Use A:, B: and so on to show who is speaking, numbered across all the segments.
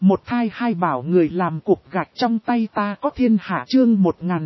A: Một thai hai bảo người làm cục gạch trong tay ta có thiên hạ chương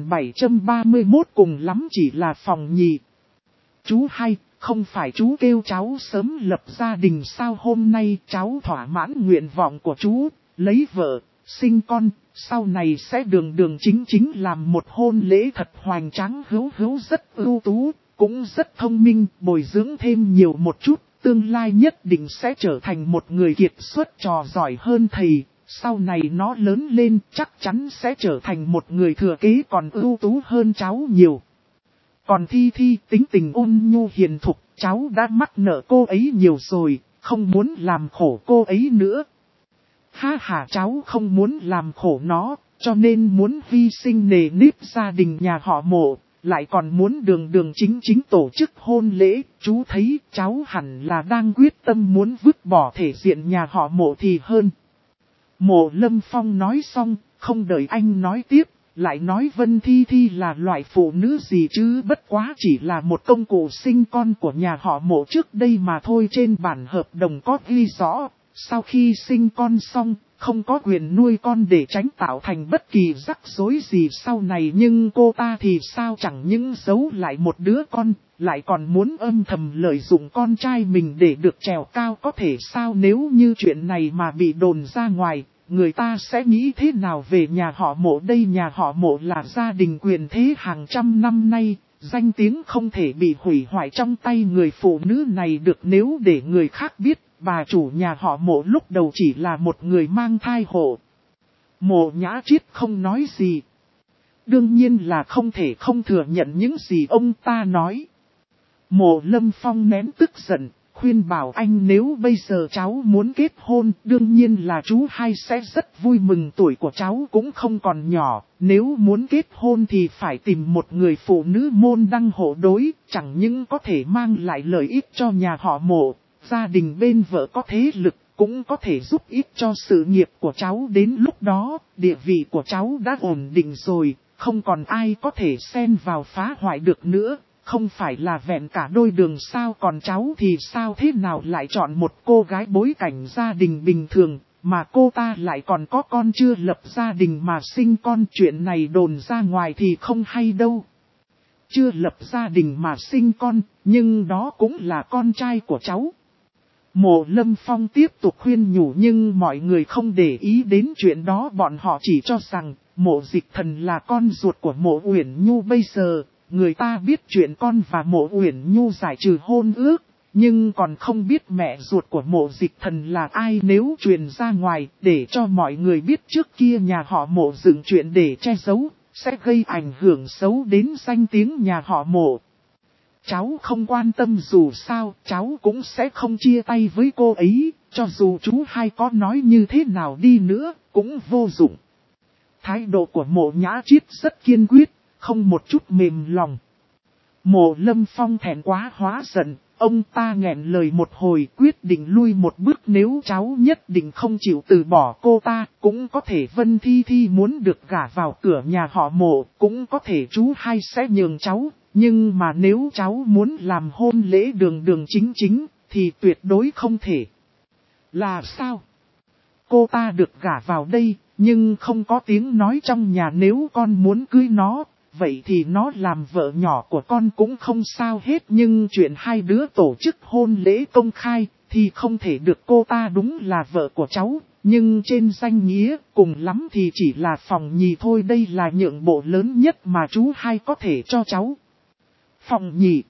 A: 1731 cùng lắm chỉ là phòng nhị. Chú hay, không phải chú kêu cháu sớm lập gia đình sao hôm nay cháu thỏa mãn nguyện vọng của chú, lấy vợ, sinh con, sau này sẽ đường đường chính chính làm một hôn lễ thật hoành tráng hữu rất ưu tú, cũng rất thông minh, bồi dưỡng thêm nhiều một chút. Tương lai nhất định sẽ trở thành một người kiệt xuất trò giỏi hơn thầy, sau này nó lớn lên chắc chắn sẽ trở thành một người thừa kế còn ưu tú hơn cháu nhiều. Còn Thi Thi tính tình ôn nhu hiền thục, cháu đã mắc nợ cô ấy nhiều rồi, không muốn làm khổ cô ấy nữa. Ha ha, cháu không muốn làm khổ nó, cho nên muốn hy sinh nề nếp gia đình nhà họ Mộ. Lại còn muốn đường đường chính chính tổ chức hôn lễ, chú thấy cháu hẳn là đang quyết tâm muốn vứt bỏ thể diện nhà họ Mộ thì hơn. Mộ Lâm Phong nói xong, không đợi anh nói tiếp, lại nói Vân Thi Thi là loại phụ nữ gì chứ bất quá chỉ là một công cụ sinh con của nhà họ Mộ trước đây mà thôi. Trên bản hợp đồng có ghi rõ, sau khi sinh con xong, không có quyền nuôi con để tránh tạo thành bất kỳ rắc rối gì sau này. Nhưng cô ta thì sao chẳng những giấu lại một đứa con, lại còn muốn âm thầm lợi dụng con trai mình để được trèo cao có thể sao. Nếu như chuyện này mà bị đồn ra ngoài, người ta sẽ nghĩ thế nào về nhà họ Mộ đây? Nhà họ Mộ là gia đình quyền thế hàng trăm năm nay, danh tiếng không thể bị hủy hoại trong tay người phụ nữ này được. Nếu để người khác biết, bà chủ nhà họ Mộ lúc đầu chỉ là một người mang thai hộ. Mộ Nhã Triết không nói gì. Đương nhiên là không thể không thừa nhận những gì ông ta nói. Mộ Lâm Phong nén tức giận, khuyên bảo anh nếu bây giờ cháu muốn kết hôn, đương nhiên là chú hai sẽ rất vui mừng, tuổi của cháu cũng không còn nhỏ, nếu muốn kết hôn thì phải tìm một người phụ nữ môn đăng hộ đối, chẳng những có thể mang lại lợi ích cho nhà họ Mộ, gia đình bên vợ có thế lực, cũng có thể giúp ích cho sự nghiệp của cháu. Đến lúc đó, địa vị của cháu đã ổn định rồi, không còn ai có thể xen vào phá hoại được nữa. Không phải là vẹn cả đôi đường sao? Còn cháu thì sao, thế nào lại chọn một cô gái bối cảnh gia đình bình thường, mà cô ta lại còn có con chưa lập gia đình mà sinh con? Chuyện này đồn ra ngoài thì không hay đâu. Chưa lập gia đình mà sinh con, nhưng đó cũng là con trai của cháu. Mộ Lâm Phong tiếp tục khuyên nhủ nhưng mọi người không để ý đến chuyện đó. Bọn họ chỉ cho rằng Mộ Dịch Thần là con ruột của Mộ Uyển Nhu. Bây giờ người ta biết chuyện con và Mộ Uyển Nhu giải trừ hôn ước, nhưng còn không biết mẹ ruột của Mộ Dịch Thần là ai. Nếu truyền ra ngoài để cho mọi người biết trước kia nhà họ Mộ dựng chuyện để che giấu, sẽ gây ảnh hưởng xấu đến danh tiếng nhà họ Mộ. Cháu không quan tâm, dù sao cháu cũng sẽ không chia tay với cô ấy, cho dù chú hai có nói như thế nào đi nữa, cũng vô dụng. Thái độ của Mộ Nhã Triết rất kiên quyết, không một chút mềm lòng. Mộ Lâm Phong thẹn quá hóa giận, ông ta nghẹn lời một hồi quyết định lui một bước. Nếu cháu nhất định không chịu từ bỏ cô ta, cũng có thể Vân Thi Thi muốn được gả vào cửa nhà họ Mộ, cũng có thể chú hai sẽ nhường cháu. Nhưng mà nếu cháu muốn làm hôn lễ đường đường chính chính, thì tuyệt đối không thể. Là sao? Cô ta được gả vào đây, nhưng không có tiếng nói trong nhà. Nếu con muốn cưới nó, vậy thì nó làm vợ nhỏ của con cũng không sao hết. Nhưng chuyện hai đứa tổ chức hôn lễ công khai, thì không thể được. Cô ta đúng là vợ của cháu, nhưng trên danh nghĩa cùng lắm thì chỉ là phòng nhì thôi. Đây là nhượng bộ lớn nhất mà chú hai có thể cho cháu. Phòng nhì.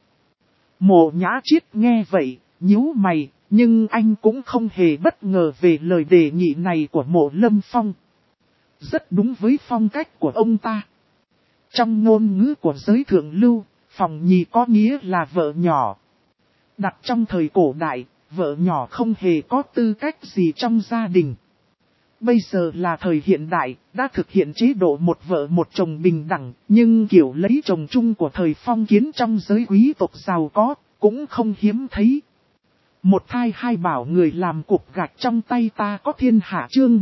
A: Mộ Nhã Triết nghe vậy, nhíu mày, nhưng anh cũng không hề bất ngờ về lời đề nghị này của Mộ Lâm Phong. Rất đúng với phong cách của ông ta. Trong ngôn ngữ của giới thượng lưu, phòng nhì có nghĩa là vợ nhỏ. Đặt trong thời cổ đại, vợ nhỏ không hề có tư cách gì trong gia đình. Bây giờ là thời hiện đại, đã thực hiện chế độ một vợ một chồng bình đẳng, nhưng kiểu lấy chồng chung của thời phong kiến trong giới quý tộc giàu có, cũng không hiếm thấy. Một thai hai bảo người làm cục gạch trong tay ta có thiên hạ chương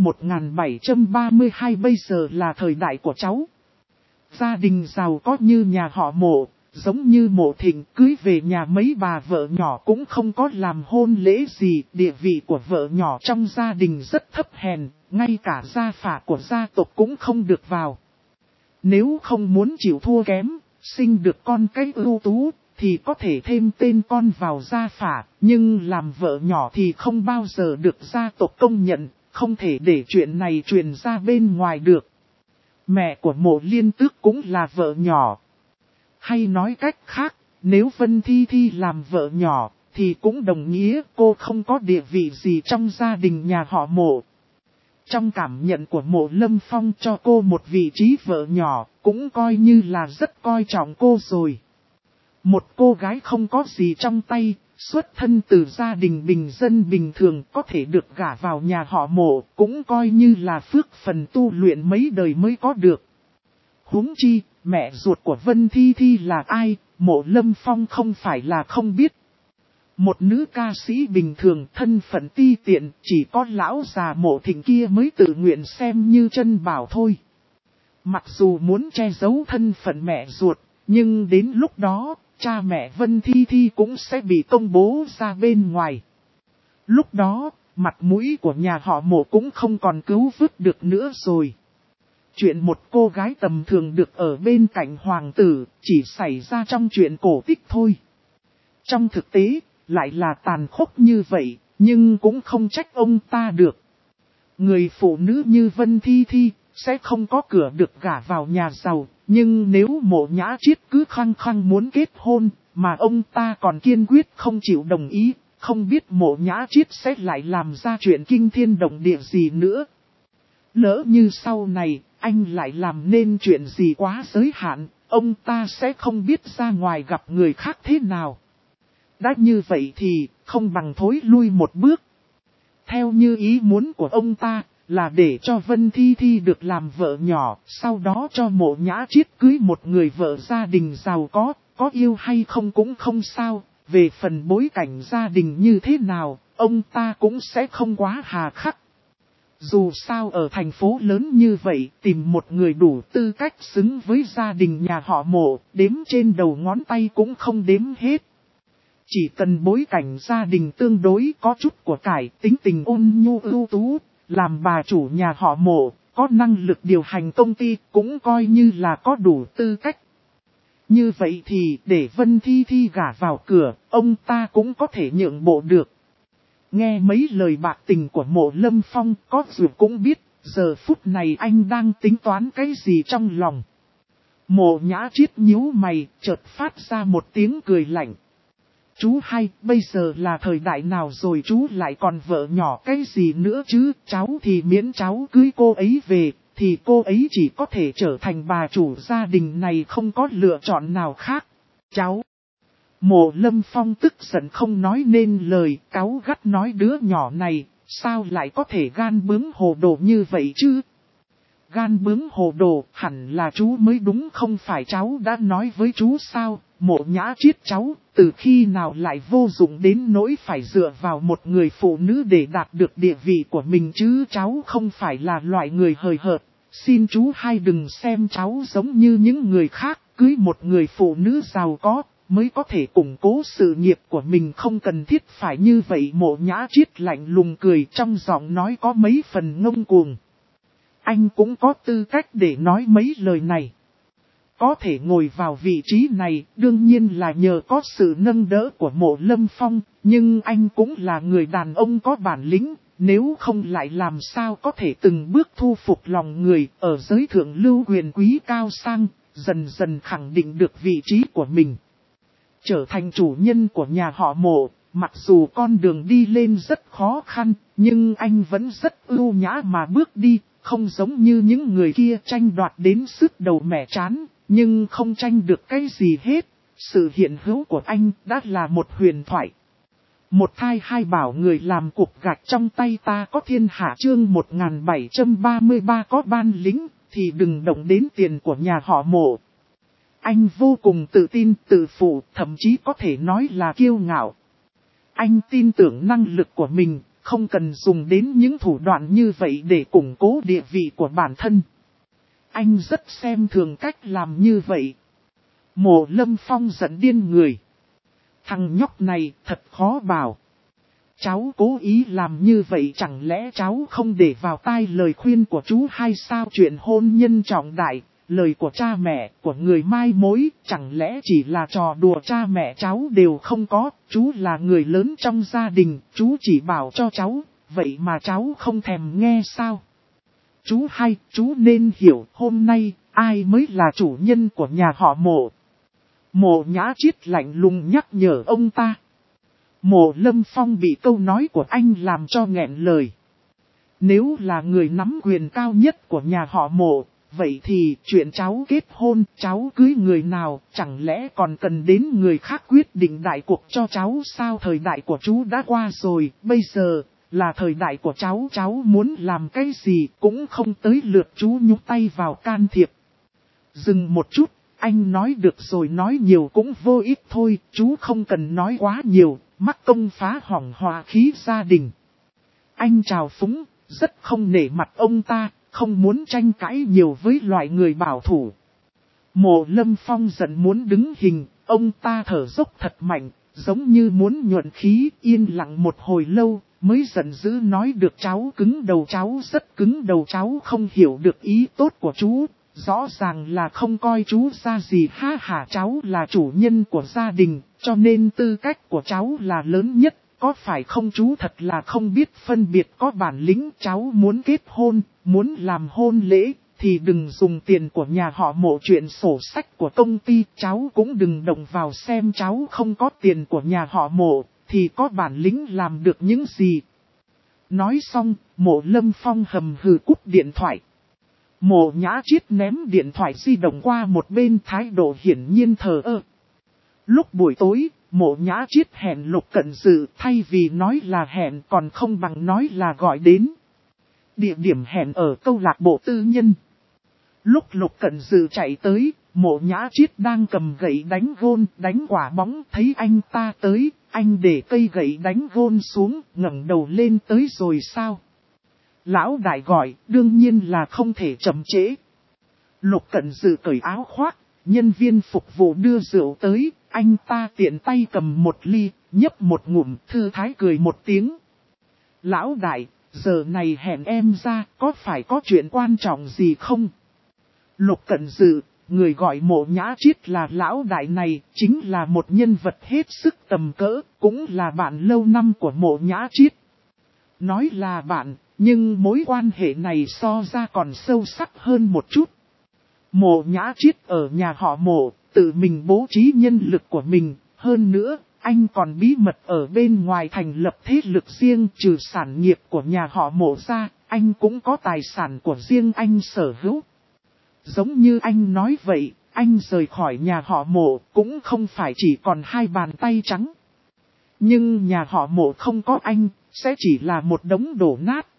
A: 1732. Bây giờ là thời đại của cháu. Gia đình giàu có như nhà họ Mộ, giống như Mộ Thịnh cưới về nhà mấy bà vợ nhỏ cũng không có làm hôn lễ gì, địa vị của vợ nhỏ trong gia đình rất thấp hèn, ngay cả gia phả của gia tộc cũng không được vào. Nếu không muốn chịu thua kém, sinh được con cái ưu tú, thì có thể thêm tên con vào gia phả, nhưng làm vợ nhỏ thì không bao giờ được gia tộc công nhận, không thể để chuyện này truyền ra bên ngoài được. Mẹ của Mộ Liên Tước cũng là vợ nhỏ. Hay nói cách khác, nếu Vân Thi Thi làm vợ nhỏ, thì cũng đồng nghĩa cô không có địa vị gì trong gia đình nhà họ Mộ. Trong cảm nhận của Mộ Lâm Phong cho cô một vị trí vợ nhỏ, cũng coi như là rất coi trọng cô rồi. Một cô gái không có gì trong tay, xuất thân từ gia đình bình dân bình thường có thể được gả vào nhà họ Mộ, cũng coi như là phước phần tu luyện mấy đời mới có được. Huống chi, mẹ ruột của Vân Thi Thi là ai, Mộ Lâm Phong không phải là không biết. Một nữ ca sĩ bình thường thân phận ti tiện, chỉ có lão già Mộ Thịnh kia mới tự nguyện xem như chân bảo thôi. Mặc dù muốn che giấu thân phận mẹ ruột, nhưng đến lúc đó, cha mẹ Vân Thi Thi cũng sẽ bị công bố ra bên ngoài. Lúc đó, mặt mũi của nhà họ Mộ cũng không còn cứu vớt được nữa rồi. Chuyện một cô gái tầm thường được ở bên cạnh hoàng tử, chỉ xảy ra trong chuyện cổ tích thôi. Trong thực tế, lại là tàn khốc như vậy, nhưng cũng không trách ông ta được. Người phụ nữ như Vân Thi Thi, sẽ không có cửa được gả vào nhà giàu, nhưng nếu Mộ Nhã Chiết cứ khăng khăng muốn kết hôn, mà ông ta còn kiên quyết không chịu đồng ý, không biết Mộ Nhã Chiết sẽ lại làm ra chuyện kinh thiên động địa gì nữa. Lỡ như sau này, anh lại làm nên chuyện gì quá giới hạn, ông ta sẽ không biết ra ngoài gặp người khác thế nào. Đã như vậy thì, không bằng thối lui một bước. Theo như ý muốn của ông ta, là để cho Vân Thi Thi được làm vợ nhỏ, sau đó cho Mộ Nhã Chiết cưới một người vợ gia đình giàu có yêu hay không cũng không sao. Về phần bối cảnh gia đình như thế nào, ông ta cũng sẽ không quá hà khắc. Dù sao ở thành phố lớn như vậy, tìm một người đủ tư cách xứng với gia đình nhà họ Mộ, đếm trên đầu ngón tay cũng không đếm hết. Chỉ cần bối cảnh gia đình tương đối có chút của cải, tính tình ôn nhu ưu tú, làm bà chủ nhà họ Mộ, có năng lực điều hành công ty, cũng coi như là có đủ tư cách. Như vậy thì để Vân Thi Thi gả vào cửa, ông ta cũng có thể nhượng bộ được. Nghe mấy lời bạc tình của Mộ Lâm Phong, có dù cũng biết, giờ phút này anh đang tính toán cái gì trong lòng. Mộ Nhã Chiết nhíu mày, chợt phát ra một tiếng cười lạnh. Chú hay, bây giờ là thời đại nào rồi chú lại còn vợ nhỏ cái gì nữa chứ, cháu thì miễn cháu cưới cô ấy về, thì cô ấy chỉ có thể trở thành bà chủ gia đình này, không có lựa chọn nào khác. Cháu! Mộ Lâm Phong tức giận không nói nên lời, cáu gắt nói đứa nhỏ này, sao lại có thể gan bướng hồ đồ như vậy chứ? Gan bướng hồ đồ, hẳn là chú mới đúng, không phải cháu đã nói với chú sao? Mộ Nhã Chiết cháu, từ khi nào lại vô dụng đến nỗi phải dựa vào một người phụ nữ để đạt được địa vị của mình chứ, cháu không phải là loại người hời hợt. Xin chú hai đừng xem cháu giống như những người khác, cưới một người phụ nữ giàu có, mới có thể củng cố sự nghiệp của mình, không cần thiết phải như vậy. Mộ Nhã Chiết lạnh lùng cười, trong giọng nói có mấy phần ngông cuồng. Anh cũng có tư cách để nói mấy lời này. Có thể ngồi vào vị trí này, đương nhiên là nhờ có sự nâng đỡ của Mộ Lâm Phong, nhưng anh cũng là người đàn ông có bản lĩnh, nếu không lại làm sao có thể từng bước thu phục lòng người, ở giới thượng lưu quyền quý cao sang, dần dần khẳng định được vị trí của mình. Trở thành chủ nhân của nhà họ Mộ, mặc dù con đường đi lên rất khó khăn, nhưng anh vẫn rất ưu nhã mà bước đi, không giống như những người kia tranh đoạt đến sứt đầu mẻ trán. Nhưng không tranh được cái gì hết, sự hiện hữu của anh đã là một huyền thoại. Một thai hai bảo người làm cục gạch trong tay ta có thiên hạ, chương 1733 có ban lính, thì đừng động đến tiền của nhà họ Mộ. Anh vô cùng tự tin, tự phụ, thậm chí có thể nói là kiêu ngạo. Anh tin tưởng năng lực của mình, không cần dùng đến những thủ đoạn như vậy để củng cố địa vị của bản thân. Anh rất xem thường cách làm như vậy. Mộ Lâm Phong giận điên người. Thằng nhóc này thật khó bảo. Cháu cố ý làm như vậy chẳng lẽ cháu không để vào tai lời khuyên của chú hay sao? Chuyện hôn nhân trọng đại, lời của cha mẹ, của người mai mối, chẳng lẽ chỉ là trò đùa? Cha mẹ cháu đều không có, chú là người lớn trong gia đình, chú chỉ bảo cho cháu, vậy mà cháu không thèm nghe sao? Chú hay, chú nên hiểu, hôm nay, ai mới là chủ nhân của nhà họ Mộ? Mộ Nhã Chiết lạnh lùng nhắc nhở ông ta. Mộ Lâm Phong bị câu nói của anh làm cho nghẹn lời. Nếu là người nắm quyền cao nhất của nhà họ Mộ, vậy thì chuyện cháu kết hôn, cháu cưới người nào, chẳng lẽ còn cần đến người khác quyết định đại cuộc cho cháu sao? Thời đại của chú đã qua rồi, bây giờ là thời đại của cháu. Cháu muốn làm cái gì cũng không tới lượt chú nhúc tay vào can thiệp. Dừng một chút, anh nói được rồi, nói nhiều cũng vô ích thôi, chú không cần nói quá nhiều, mắc công phá hỏng hòa khí gia đình. Anh chào phúng, rất không nể mặt ông ta, không muốn tranh cãi nhiều với loại người bảo thủ. Mộ Lâm Phong giận muốn đứng hình, ông ta thở dốc thật mạnh, giống như muốn nhuận khí, yên lặng một hồi lâu, mới giận dữ nói được. Cháu cứng đầu, cháu rất cứng đầu, cháu không hiểu được ý tốt của chú. Rõ ràng là không coi chú ra gì, ha hả. Cháu là chủ nhân của gia đình, cho nên tư cách của cháu là lớn nhất, có phải không? Chú thật là không biết phân biệt, có bản lĩnh. Cháu muốn kết hôn, muốn làm hôn lễ, thì đừng dùng tiền của nhà họ Mộ. Chuyện sổ sách của công ty, cháu cũng đừng động vào. Xem cháu không có tiền của nhà họ Mộ, thì có bản lĩnh làm được những gì? Nói xong, Mộ Lâm Phong hầm hừ cúp điện thoại. Mộ Nhã Chiết ném điện thoại di động qua một bên, thái độ hiển nhiên thờ ơ. Lúc buổi tối, Mộ Nhã Chiết hẹn Lục Cận Dự, thay vì nói là hẹn còn không bằng nói là gọi đến. Địa điểm hẹn ở câu lạc bộ tư nhân. Lúc Lục Cận Dự chạy tới, Mộ Nhã Chiết đang cầm gậy đánh gôn, đánh quả bóng. Thấy anh ta tới, anh để cây gậy đánh gôn xuống, ngẩng đầu lên. Tới rồi sao? Lão đại gọi, đương nhiên là không thể chậm trễ. Lục Cận Dự cởi áo khoác, nhân viên phục vụ đưa rượu tới, anh ta tiện tay cầm một ly, nhấp một ngụm, thư thái cười một tiếng. Lão đại, giờ này hẹn em ra, có phải có chuyện quan trọng gì không? Lục Cận Dự, người gọi Mộ Nhã Chiết là lão đại này, chính là một nhân vật hết sức tầm cỡ, cũng là bạn lâu năm của Mộ Nhã Chiết. Nói là bạn, nhưng mối quan hệ này so ra còn sâu sắc hơn một chút. Mộ Nhã Chiết ở nhà họ Mộ, tự mình bố trí nhân lực của mình, hơn nữa, anh còn bí mật ở bên ngoài thành lập thế lực riêng. Trừ sản nghiệp của nhà họ Mộ ra, anh cũng có tài sản của riêng anh sở hữu. Giống như anh nói vậy, anh rời khỏi nhà họ Mộ cũng không phải chỉ còn hai bàn tay trắng. Nhưng nhà họ Mộ không có anh, sẽ chỉ là một đống đổ nát.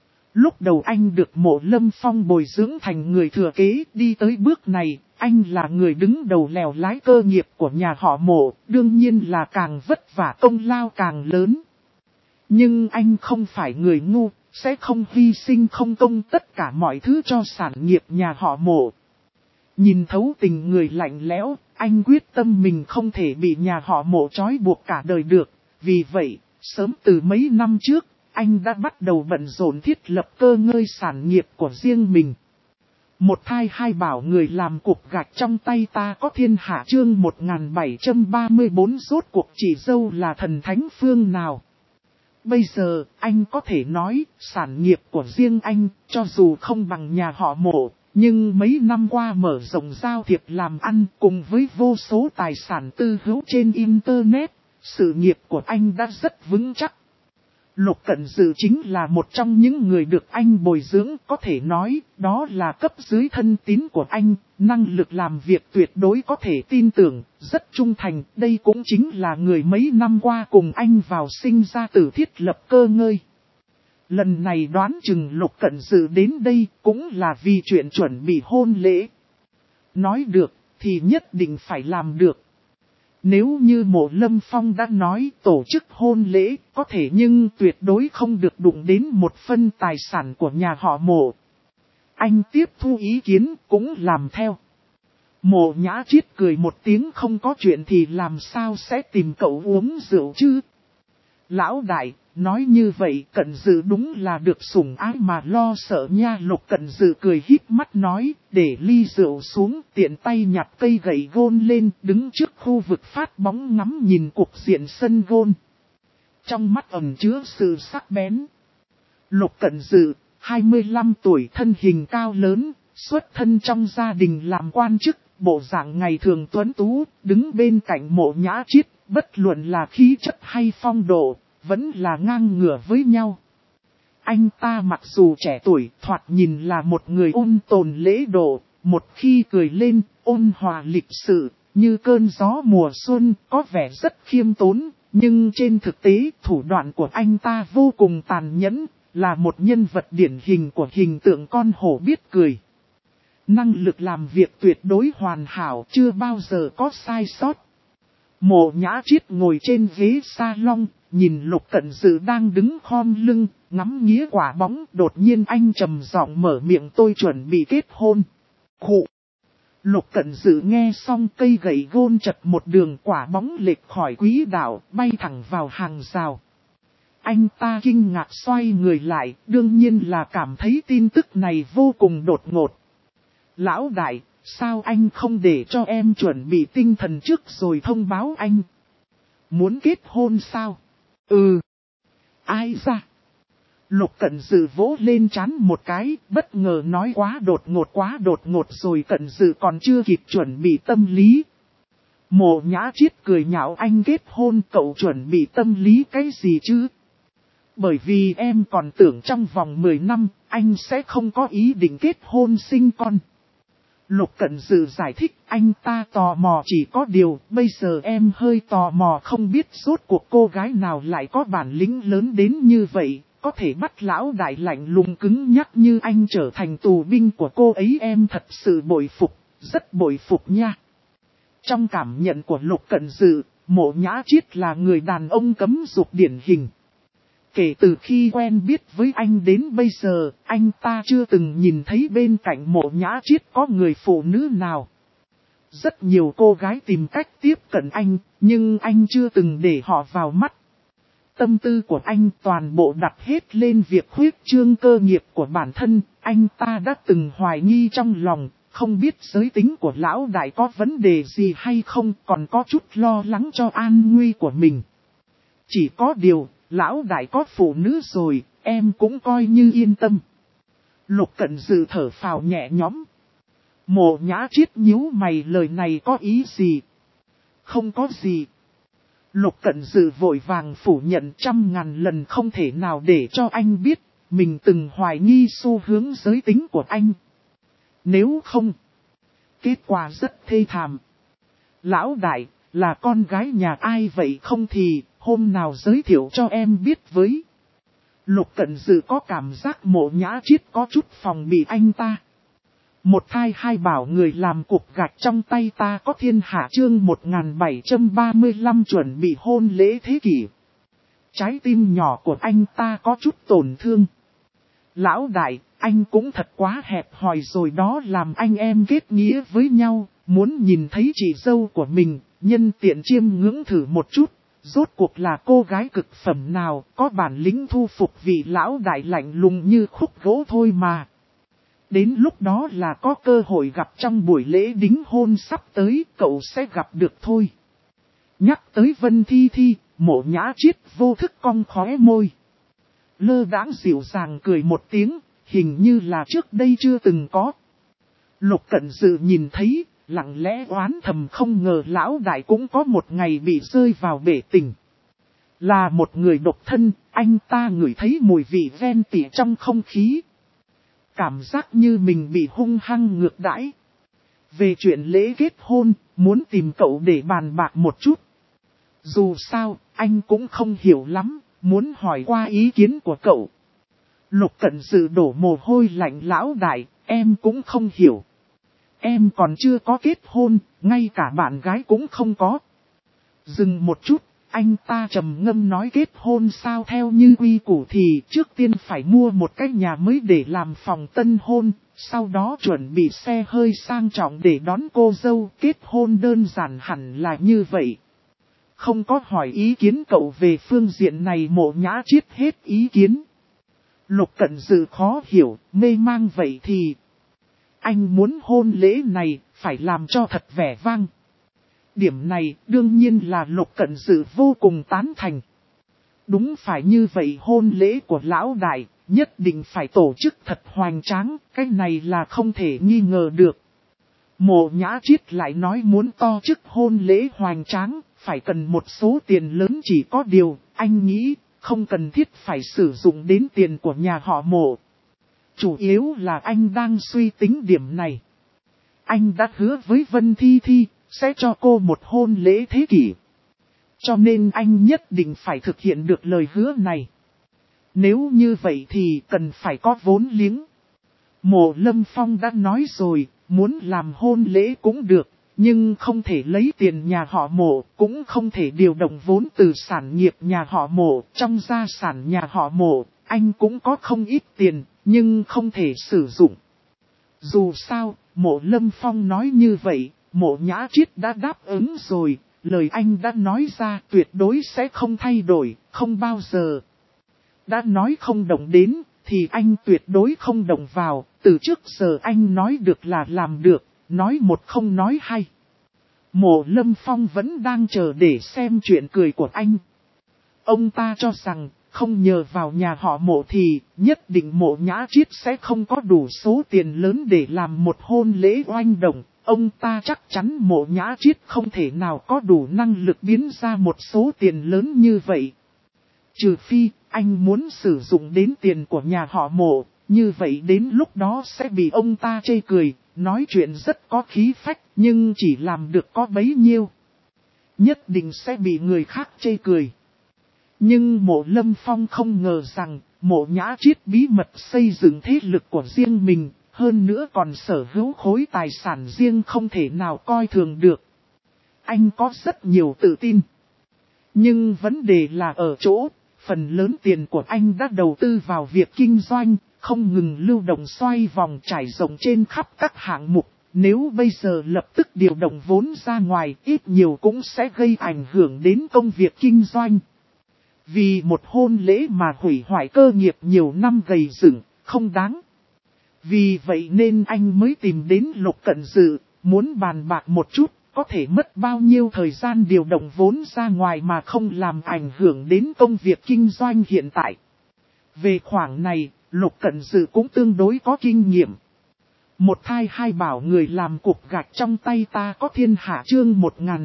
A: Lúc đầu anh được Mộ Lâm Phong bồi dưỡng thành người thừa kế, đi tới bước này, anh là người đứng đầu lèo lái cơ nghiệp của nhà họ Mộ, đương nhiên là càng vất vả công lao càng lớn. Nhưng anh không phải người ngu, sẽ không hy sinh không công tất cả mọi thứ cho sản nghiệp nhà họ Mộ. Nhìn thấu tình người lạnh lẽo, anh quyết tâm mình không thể bị nhà họ Mộ trói buộc cả đời được. Vì vậy, sớm từ mấy năm trước, anh đã bắt đầu bận rộn thiết lập cơ ngơi sản nghiệp của riêng mình. Một thai hai bảo, người làm cục gạch trong tay ta có thiên hạ. Chương 1734, rốt cuộc chị dâu là thần thánh phương nào? Bây giờ, anh có thể nói, sản nghiệp của riêng anh, cho dù không bằng nhà họ Mộ, nhưng mấy năm qua mở rộng giao thiệp làm ăn cùng với vô số tài sản tư hữu trên Internet, sự nghiệp của anh đã rất vững chắc. Lục Cận Dự chính là một trong những người được anh bồi dưỡng, có thể nói đó là cấp dưới thân tín của anh, năng lực làm việc tuyệt đối có thể tin tưởng, rất trung thành. Đây cũng chính là người mấy năm qua cùng anh vào sinh ra tử thiết lập cơ ngơi. Lần này đoán chừng Lục Cận Dự đến đây cũng là vì chuyện chuẩn bị hôn lễ. Nói được thì nhất định phải làm được. Nếu như Mộ Lâm Phong đã nói tổ chức hôn lễ có thể, nhưng tuyệt đối không được đụng đến một phân tài sản của nhà họ Mộ. Anh tiếp thu ý kiến cũng làm theo. Mộ Nhã Chiết cười một tiếng, không có chuyện thì làm sao sẽ tìm cậu uống rượu chứ. Lão đại, nói như vậy Cận Dự đúng là được sủng ái mà lo sợ nha. Lục Cận Dự cười híp mắt nói, để ly rượu xuống, tiện tay nhặt cây gậy gôn lên, đứng trước khu vực phát bóng ngắm nhìn cuộc diện sân gôn. Trong mắt ẩn chứa sự sắc bén. Lục Cận Dự, 25 tuổi, thân hình cao lớn, xuất thân trong gia đình làm quan chức, bộ dạng ngày thường tuấn tú, đứng bên cạnh Mộ Nhã Chiết, bất luận là khí chất hay phong độ, vẫn là ngang ngửa với nhau. Anh ta mặc dù trẻ tuổi, thoạt nhìn là một người ôn tồn lễ độ, một khi cười lên, ôn hòa lịch sự, như cơn gió mùa xuân, có vẻ rất khiêm tốn, nhưng trên thực tế, thủ đoạn của anh ta vô cùng tàn nhẫn, là một nhân vật điển hình của hình tượng con hổ biết cười. Năng lực làm việc tuyệt đối hoàn hảo, chưa bao giờ có sai sót. Mộ Nhã Chiết ngồi trên ghế salon, nhìn Lục Cận Dự đang đứng khom lưng, ngắm nghía quả bóng. Đột nhiên anh trầm giọng mở miệng, tôi chuẩn bị kết hôn. Khụ. Lục Cận Dự nghe xong, cây gậy gôn chật một đường, quả bóng lệch khỏi quỹ đạo, bay thẳng vào hàng rào. Anh ta kinh ngạc xoay người lại, đương nhiên là cảm thấy tin tức này vô cùng đột ngột. Lão đại, sao anh không để cho em chuẩn bị tinh thần trước rồi thông báo anh? Muốn kết hôn sao? Ừ. Ai ra? Lục Cận Dự vỗ lên trán một cái, bất ngờ nói quá đột ngột rồi. Cận Dự còn chưa kịp chuẩn bị tâm lý. Mộ Nhã Chiết cười nhạo, anh kết hôn cậu chuẩn bị tâm lý cái gì chứ? Bởi vì em còn tưởng trong vòng 10 năm, anh sẽ không có ý định kết hôn sinh con. Lục Cận Dự giải thích, anh ta tò mò chỉ có điều, bây giờ em hơi tò mò không biết rốt cuộc cô gái nào lại có bản lĩnh lớn đến như vậy, có thể bắt lão đại lạnh lùng cứng nhắc như anh trở thành tù binh của cô ấy. Em thật sự bội phục, rất bội phục nha. Trong cảm nhận của Lục Cận Dự, Mộ Nhã Chiết là người đàn ông cấm dục điển hình. Kể từ khi quen biết với anh đến bây giờ, anh ta chưa từng nhìn thấy bên cạnh Mộ Nhã Chiết có người phụ nữ nào. Rất nhiều cô gái tìm cách tiếp cận anh, nhưng anh chưa từng để họ vào mắt. Tâm tư của anh toàn bộ đặt hết lên việc khuyết trương cơ nghiệp của bản thân. Anh ta đã từng hoài nghi trong lòng, không biết giới tính của lão đại có vấn đề gì hay không, còn có chút lo lắng cho an nguy của mình. Chỉ có điều, lão đại có phụ nữ rồi, em cũng coi như yên tâm. Lục Cận Dự thở phào nhẹ nhõm. Mộ Nhã Chiết nhíu mày, lời này có ý gì? Không có gì. Lục Cận Dự vội vàng phủ nhận, 100.000 lần không thể nào để cho anh biết, mình từng hoài nghi xu hướng giới tính của anh. Nếu không, kết quả rất thê thảm. Lão đại, là con gái nhà ai vậy không thì, hôm nào giới thiệu cho em biết với. Lục Cận Dự có cảm giác Mộ Nhã Chiết có chút phòng bị anh ta. Một thai hai bảo người làm cục gạch trong tay ta có thiên hạ. Chương 1735 chuẩn bị hôn lễ thế kỷ. Trái tim nhỏ của anh ta có chút tổn thương. Lão đại, anh cũng thật quá hẹp hòi rồi đó, làm anh em kết nghĩa với nhau, muốn nhìn thấy chị dâu của mình, nhân tiện chiêm ngưỡng thử một chút. Rốt cuộc là cô gái cực phẩm nào, có bản lĩnh thu phục vị lão đại lạnh lùng như khúc gỗ thôi mà. Đến lúc đó là có cơ hội gặp trong buổi lễ đính hôn sắp tới, cậu sẽ gặp được thôi. Nhắc tới Vân Thi Thi, Mộ Nhã Chiết vô thức cong khóe môi. Lơ đãng dịu dàng cười một tiếng, hình như là trước đây chưa từng có. Lục Cận Dự nhìn thấy, lặng lẽ oán thầm, không ngờ lão đại cũng có một ngày bị rơi vào bể tình. Là một người độc thân, anh ta ngửi thấy mùi vị ven tỉ trong không khí. Cảm giác như mình bị hung hăng ngược đãi. Về chuyện lễ kết hôn, muốn tìm cậu để bàn bạc một chút. Dù sao, anh cũng không hiểu lắm, muốn hỏi qua ý kiến của cậu. Lục Cận Dự đổ mồ hôi lạnh, lão đại, em cũng không hiểu. Em còn chưa có kết hôn, ngay cả bạn gái cũng không có. Dừng một chút, Anh ta trầm ngâm nói kết hôn sao theo như quy củ thì trước tiên phải mua một cái nhà mới để làm phòng tân hôn, sau đó chuẩn bị xe hơi sang trọng để đón cô dâu. Kết hôn đơn giản hẳn là như vậy. Không có hỏi ý kiến cậu về phương diện này. Mộ Nhã Triết hết ý kiến. Lục Cẩn Dư khó hiểu, mê mang vậy thì anh muốn hôn lễ này phải làm cho thật vẻ vang. Điểm này đương nhiên là Lục Cẩn Dư vô cùng tán thành. Đúng phải như vậy, hôn lễ của lão đại nhất định phải tổ chức thật hoành tráng, cái này là không thể nghi ngờ được. Mộ Nhã Triết lại nói muốn to chức hôn lễ hoành tráng, phải cần một số tiền lớn, chỉ có điều, anh nghĩ, không cần thiết phải sử dụng đến tiền của nhà họ Mộ. Chủ yếu là anh đang suy tính điểm này. Anh đã hứa với Vân Thi Thi, sẽ cho cô một hôn lễ thế kỷ. Cho nên anh nhất định phải thực hiện được lời hứa này. Nếu như vậy thì cần phải có vốn liếng. Mộ Lâm Phong đã nói rồi, muốn làm hôn lễ cũng được, nhưng không thể lấy tiền nhà họ Mộ, cũng không thể điều động vốn từ sản nghiệp nhà họ Mộ. Trong gia sản nhà họ Mộ, anh cũng có không ít tiền, nhưng không thể sử dụng. Dù sao, Mộ Lâm Phong nói như vậy, Mộ Nhã Triết đã đáp ứng rồi, lời anh đã nói ra tuyệt đối sẽ không thay đổi, không bao giờ. Đã nói không động đến, thì anh tuyệt đối không động vào, từ trước giờ anh nói được là làm được, nói một không nói hai. Mộ Lâm Phong vẫn đang chờ để xem chuyện cười của anh. Ông ta cho rằng, không nhờ vào nhà họ Mộ thì nhất định Mộ Nhã Triết sẽ không có đủ số tiền lớn để làm một hôn lễ oanh động. Ông ta chắc chắn Mộ Nhã Triết không thể nào có đủ năng lực biến ra một số tiền lớn như vậy. Trừ phi, anh muốn sử dụng đến tiền của nhà họ Mộ, như vậy đến lúc đó sẽ bị ông ta chê cười, nói chuyện rất có khí phách, nhưng chỉ làm được có bấy nhiêu. Nhất định sẽ bị người khác chê cười. Nhưng Mộ Lâm Phong không ngờ rằng, Mộ Nhã Triết bí mật xây dựng thế lực của riêng mình, hơn nữa còn sở hữu khối tài sản riêng không thể nào coi thường được. Anh có rất nhiều tự tin. Nhưng vấn đề là ở chỗ, phần lớn tiền của anh đã đầu tư vào việc kinh doanh, không ngừng lưu động xoay vòng trải rộng trên khắp các hạng mục. Nếu bây giờ lập tức điều động vốn ra ngoài, ít nhiều cũng sẽ gây ảnh hưởng đến công việc kinh doanh. Vì một hôn lễ mà hủy hoại cơ nghiệp nhiều năm gầy dựng, không đáng. Vì vậy nên anh mới tìm đến Lục Cẩn Dư, muốn bàn bạc một chút, có thể mất bao nhiêu thời gian điều động vốn ra ngoài mà không làm ảnh hưởng đến công việc kinh doanh hiện tại. Về khoản này, Lục Cẩn Dư cũng tương đối có kinh nghiệm. Một thai hai bảo người làm cục gạch trong tay ta có thiên hạ, chương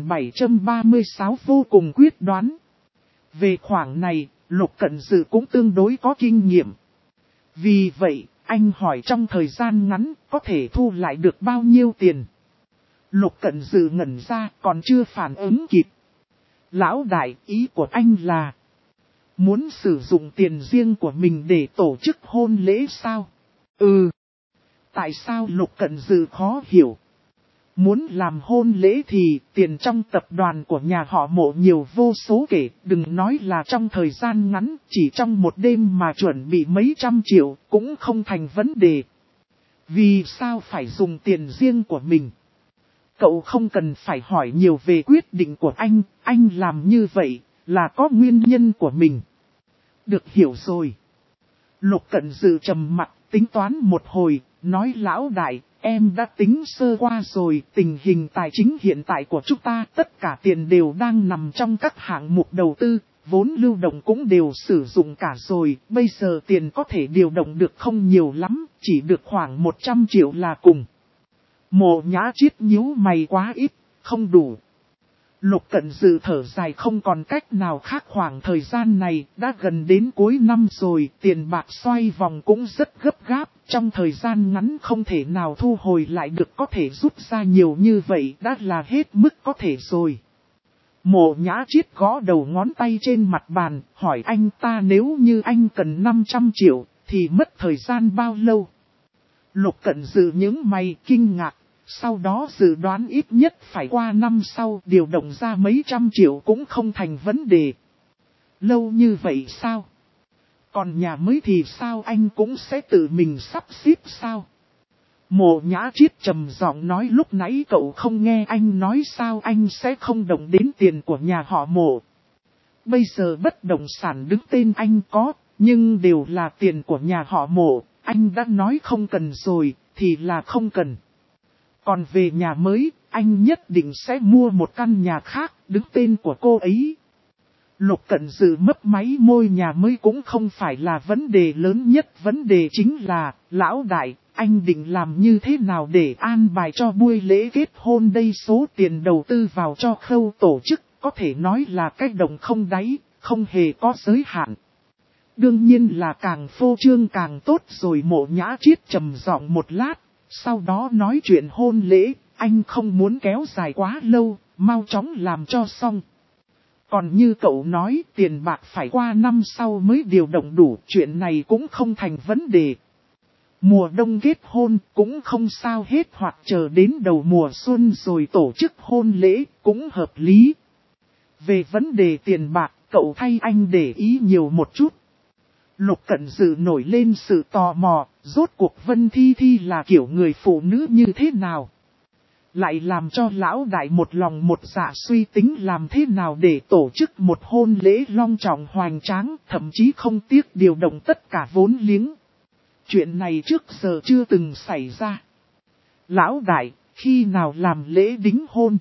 A: 1736 vô cùng quyết đoán. Về khoản này, Lục Cẩn Dư cũng tương đối có kinh nghiệm. Vì vậy, anh hỏi trong thời gian ngắn có thể thu lại được bao nhiêu tiền. Lục Cẩn Dư ngẩn ra còn chưa phản ứng kịp. Lão đại, ý của anh là muốn sử dụng tiền riêng của mình để tổ chức hôn lễ sao? Ừ. Tại sao? Lục Cẩn Dư khó hiểu. Muốn làm hôn lễ thì tiền trong tập đoàn của nhà họ Mộ nhiều vô số kể, đừng nói là trong thời gian ngắn, chỉ trong một đêm mà chuẩn bị mấy trăm triệu cũng không thành vấn đề. Vì sao phải dùng tiền riêng của mình? Cậu không cần phải hỏi nhiều về quyết định của anh làm như vậy là có nguyên nhân của mình. Được hiểu rồi. Lục Cẩn Dư trầm mặt tính toán một hồi, nói lão đại, em đã tính sơ qua rồi, tình hình tài chính hiện tại của chúng ta tất cả tiền đều đang nằm trong các hạng mục đầu tư, vốn lưu động cũng đều sử dụng cả rồi, bây giờ tiền có thể điều động được không nhiều lắm, chỉ được khoảng 100 triệu là cùng. Mộ Nhã Triết nhíu mày, quá ít, không đủ. Lục Cẩn Dư thở dài không còn cách nào khác, khoảng thời gian này đã gần đến cuối năm rồi, tiền bạc xoay vòng cũng rất gấp gáp, trong thời gian ngắn không thể nào thu hồi lại được, có thể rút ra nhiều như vậy đã là hết mức có thể rồi. Mộ Nhã Triết gõ đầu ngón tay trên mặt bàn, hỏi anh ta nếu như anh cần 500 triệu, thì mất thời gian bao lâu? Lục Cẩn Dư nhướng mày kinh ngạc, Sau đó dự đoán ít nhất phải qua năm sau điều động ra mấy trăm triệu cũng không thành vấn đề. Lâu như vậy sao? Còn nhà mới thì sao, anh cũng sẽ tự mình sắp xếp sao? Mộ Nhã Chiết trầm giọng nói, lúc nãy cậu không nghe anh nói sao, anh sẽ không động đến tiền của nhà họ Mộ. Bây giờ bất động sản đứng tên anh có, nhưng đều là tiền của nhà họ Mộ, anh đã nói không cần rồi, thì là không cần. Còn về nhà mới, anh nhất định sẽ mua một căn nhà khác, đứng tên của cô ấy. Lục Cận Dư mấp máy môi, nhà mới cũng không phải là vấn đề lớn nhất, vấn đề chính là, lão đại, anh định làm như thế nào để an bài cho buổi lễ kết hôn đây, số tiền đầu tư vào cho khâu tổ chức, có thể nói là cái đồng không đáy, không hề có giới hạn. Đương nhiên là càng phô trương càng tốt rồi. Mộ Nhã Chiết trầm giọng một lát, sau đó nói, chuyện hôn lễ, anh không muốn kéo dài quá lâu, mau chóng làm cho xong. Còn như cậu nói, tiền bạc phải qua năm sau mới điều động đủ, chuyện này cũng không thành vấn đề. Mùa đông kết hôn cũng không sao hết, hoặc chờ đến đầu mùa xuân rồi tổ chức hôn lễ cũng hợp lý. Về vấn đề tiền bạc, cậu thay anh để ý nhiều một chút. Lục Cận Dư nổi lên sự tò mò, rốt cuộc Vân Thi Thi là kiểu người phụ nữ như thế nào? Lại làm cho lão đại một lòng một dạ suy tính làm thế nào để tổ chức một hôn lễ long trọng hoành tráng, thậm chí không tiếc điều động tất cả vốn liếng. Chuyện này trước giờ chưa từng xảy ra. Lão đại, khi nào làm lễ đính hôn?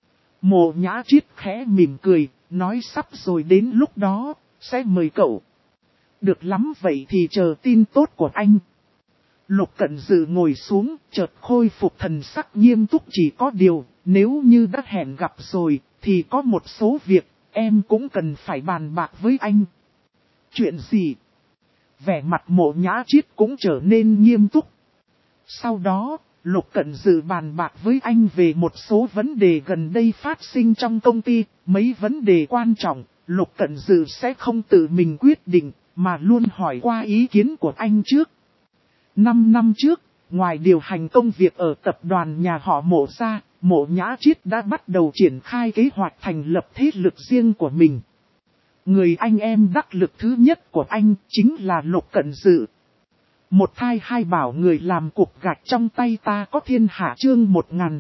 A: Mộ Nhã Chiết khẽ mỉm cười, nói sắp rồi, đến lúc đó, sẽ mời cậu. Được lắm, vậy thì chờ tin tốt của anh. Lục Cận Dư ngồi xuống, chợt khôi phục thần sắc nghiêm túc, chỉ có điều, nếu như đã hẹn gặp rồi, thì có một số việc, em cũng cần phải bàn bạc với anh. Chuyện gì? Vẻ mặt Mộ Nhã Chiết cũng trở nên nghiêm túc. Sau đó, Lục Cận Dư bàn bạc với anh về một số vấn đề gần đây phát sinh trong công ty, mấy vấn đề quan trọng, Lục Cận Dư sẽ không tự mình quyết định, mà luôn hỏi qua ý kiến của anh trước. 5 năm trước, ngoài điều hành công việc ở tập đoàn nhà họ Mộ ra, Mộ Nhã Chiết đã bắt đầu triển khai kế hoạch thành lập thế lực riêng của mình. Người anh em đắc lực thứ nhất của anh chính là Lục Cận Dư. Một thai hai bảo, người làm cục gạch trong tay ta có thiên hạ, chương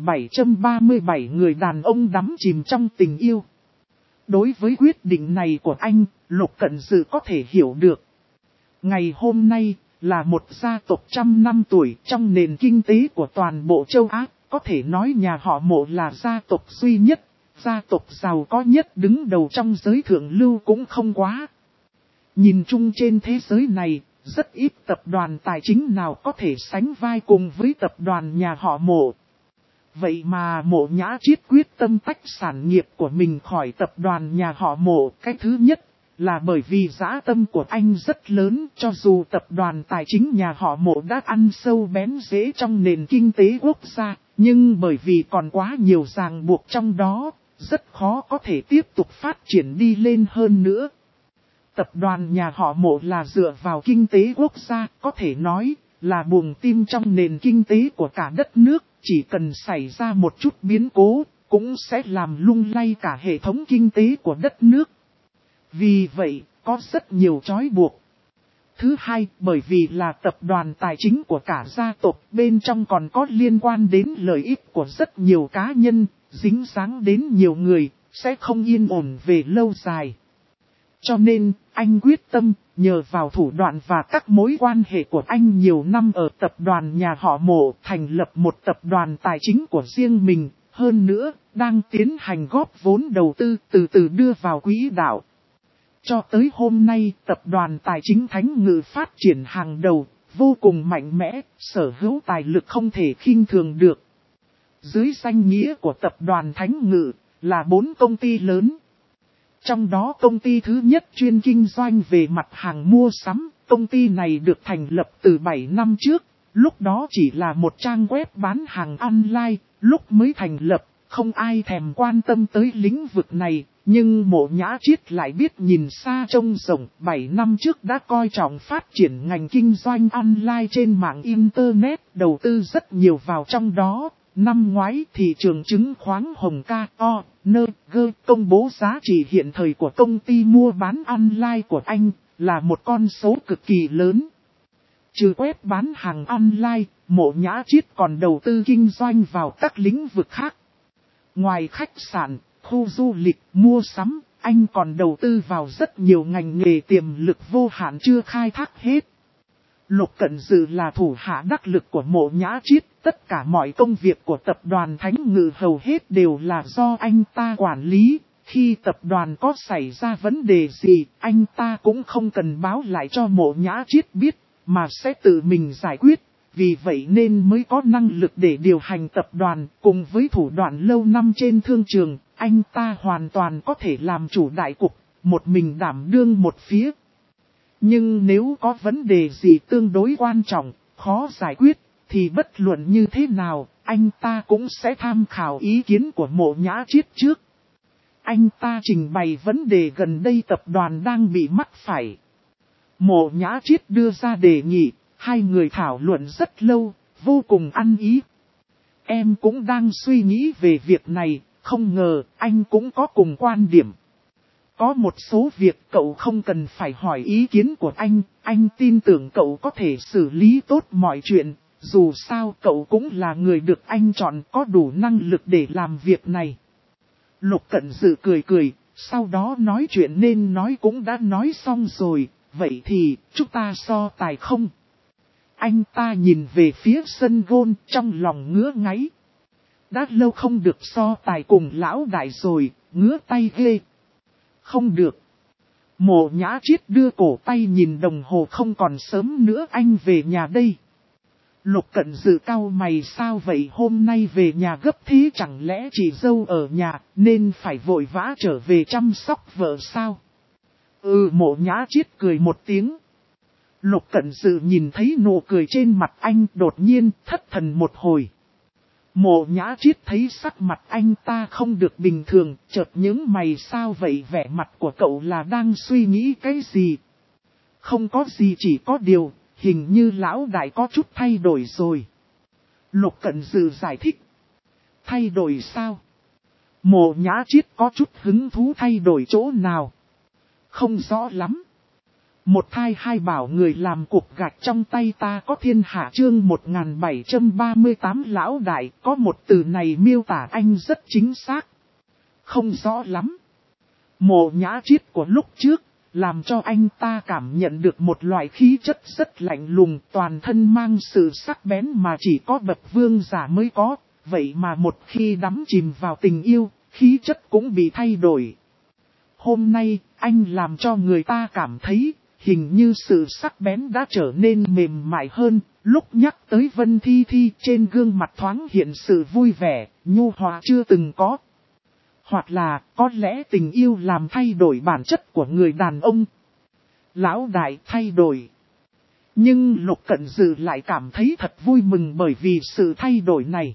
A: 1737, người đàn ông đắm chìm trong tình yêu. Đối với quyết định này của anh, Lục Cận Dư có thể hiểu được. Ngày hôm nay, là một gia tộc 100 năm tuổi trong nền kinh tế của toàn bộ châu Á, có thể nói nhà họ Mộ là gia tộc duy nhất, gia tộc giàu có nhất đứng đầu trong giới thượng lưu cũng không quá. Nhìn chung trên thế giới này, rất ít tập đoàn tài chính nào có thể sánh vai cùng với tập đoàn nhà họ Mộ. Vậy mà Mộ Nhã Chiết quyết tâm tách sản nghiệp của mình khỏi tập đoàn nhà họ Mộ. Cái thứ nhất là bởi vì dã tâm của anh rất lớn, cho dù tập đoàn tài chính nhà họ Mộ đã ăn sâu bén rễ trong nền kinh tế quốc gia, nhưng bởi vì còn quá nhiều ràng buộc trong đó, rất khó có thể tiếp tục phát triển đi lên hơn nữa. Tập đoàn nhà họ Mộ là dựa vào kinh tế quốc gia, có thể nói là buồng tim trong nền kinh tế của cả đất nước, chỉ cần xảy ra một chút biến cố, cũng sẽ làm lung lay cả hệ thống kinh tế của đất nước. Vì vậy, có rất nhiều trói buộc. Thứ hai, bởi vì là tập đoàn tài chính của cả gia tộc, bên trong còn có liên quan đến lợi ích của rất nhiều cá nhân, dính dáng đến nhiều người, sẽ không yên ổn về lâu dài. Cho nên, anh quyết tâm, nhờ vào thủ đoạn và các mối quan hệ của anh nhiều năm ở tập đoàn nhà họ Mộ, thành lập một tập đoàn tài chính của riêng mình, hơn nữa, đang tiến hành góp vốn đầu tư, từ từ đưa vào quỹ đạo. Cho tới hôm nay, tập đoàn tài chính Thánh Ngự phát triển hàng đầu, vô cùng mạnh mẽ, sở hữu tài lực không thể khinh thường được. Dưới danh nghĩa của tập đoàn Thánh Ngự, là 4 công ty lớn. Trong đó công ty thứ nhất chuyên kinh doanh về mặt hàng mua sắm, công ty này được thành lập từ 7 năm trước, lúc đó chỉ là một trang web bán hàng online, lúc mới thành lập, không ai thèm quan tâm tới lĩnh vực này, nhưng Mộ Nhã Chiết lại biết nhìn xa trông rộng, 7 năm trước đã coi trọng phát triển ngành kinh doanh online trên mạng Internet, đầu tư rất nhiều vào trong đó, năm ngoái thị trường chứng khoán Hồng Kong công bố giá trị hiện thời của công ty mua bán online của anh là một con số cực kỳ lớn. Trừ web bán hàng online, Mộ Nhã Chiết còn đầu tư kinh doanh vào các lĩnh vực khác. Ngoài khách sạn, khu du lịch, mua sắm, anh còn đầu tư vào rất nhiều ngành nghề tiềm lực vô hạn chưa khai thác hết. Lục Cẩn Dừ là thủ hạ đắc lực của Mộ Nhã Chiết, tất cả mọi công việc của tập đoàn Thánh Ngự hầu hết đều là do anh ta quản lý. Khi tập đoàn có xảy ra vấn đề gì, anh ta cũng không cần báo lại cho Mộ Nhã Chiết biết, mà sẽ tự mình giải quyết. Vì vậy nên mới có năng lực để điều hành tập đoàn, cùng với thủ đoạn lâu năm trên thương trường, anh ta hoàn toàn có thể làm chủ đại cục, một mình đảm đương một phía. Nhưng nếu có vấn đề gì tương đối quan trọng, khó giải quyết, thì bất luận như thế nào, anh ta cũng sẽ tham khảo ý kiến của Mộ Nhã Chiết trước. Anh ta trình bày vấn đề gần đây tập đoàn đang bị mắc phải. Mộ Nhã Chiết đưa ra đề nghị, hai người thảo luận rất lâu, vô cùng ăn ý. Em cũng đang suy nghĩ về việc này, không ngờ anh cũng có cùng quan điểm. Có một số việc cậu không cần phải hỏi ý kiến của anh tin tưởng cậu có thể xử lý tốt mọi chuyện, dù sao cậu cũng là người được anh chọn có đủ năng lực để làm việc này. Lục Cẩn Dừ cười cười, sau đó nói chuyện nên nói cũng đã nói xong rồi, vậy thì chúng ta so tài không? Anh ta nhìn về phía sân gôn trong lòng ngứa ngáy. Đã lâu không được so tài cùng lão đại rồi, ngứa tay ghê. Không được. Mộ Nhã Chiết đưa cổ tay nhìn đồng hồ không còn sớm nữa anh về nhà đây. Lục Cẩn Dừ cau mày sao vậy hôm nay về nhà gấp thế chẳng lẽ chị dâu ở nhà nên phải vội vã trở về chăm sóc vợ sao? Mộ Nhã Chiết cười một tiếng. Lục Cẩn Dừ nhìn thấy nụ cười trên mặt anh đột nhiên thất thần một hồi. Mộ Nhã Chiết thấy sắc mặt anh ta không được bình thường, chợt nhướng mày sao vậy vẻ mặt của cậu là đang suy nghĩ cái gì? Không có gì chỉ có điều, hình như lão đại có chút thay đổi rồi. Lục Cẩn Dừ giải thích. Thay đổi sao? Mộ Nhã Chiết có chút hứng thú thay đổi chỗ nào? Không rõ lắm. Một thai hai bảo người làm cục gạch trong tay ta có thiên hạ chương 1738 lão đại có một từ này miêu tả anh rất chính xác. Không rõ lắm. Mộ Nhã Chiết của lúc trước làm cho anh ta cảm nhận được một loại khí chất rất lạnh lùng toàn thân mang sự sắc bén mà chỉ có bậc vương giả mới có. Vậy mà một khi đắm chìm vào tình yêu, khí chất cũng bị thay đổi. Hôm nay anh làm cho người ta cảm thấy hình như sự sắc bén đã trở nên mềm mại hơn, lúc nhắc tới Vân Thi Thi trên gương mặt thoáng hiện sự vui vẻ, nhu hòa chưa từng có. Hoặc là, có lẽ tình yêu làm thay đổi bản chất của người đàn ông. Lão đại thay đổi. Nhưng Lục Cẩn Dừ lại cảm thấy thật vui mừng bởi vì sự thay đổi này.